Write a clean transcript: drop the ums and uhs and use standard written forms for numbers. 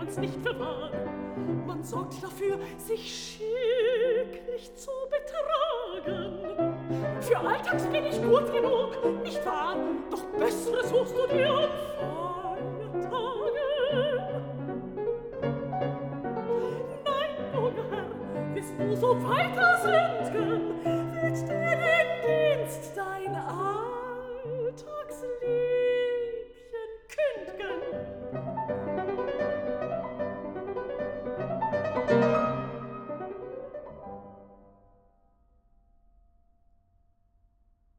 man's nicht für wahr. Man sorgt dafür, sich schicklich zu betragen. Für alltags bin ich gut genug, nicht wahr? Doch Besseres suchst du dir an Feiertagen. Nein, junger Herr, wirst du so weiter sünden, wird dir den Dienst dein Arm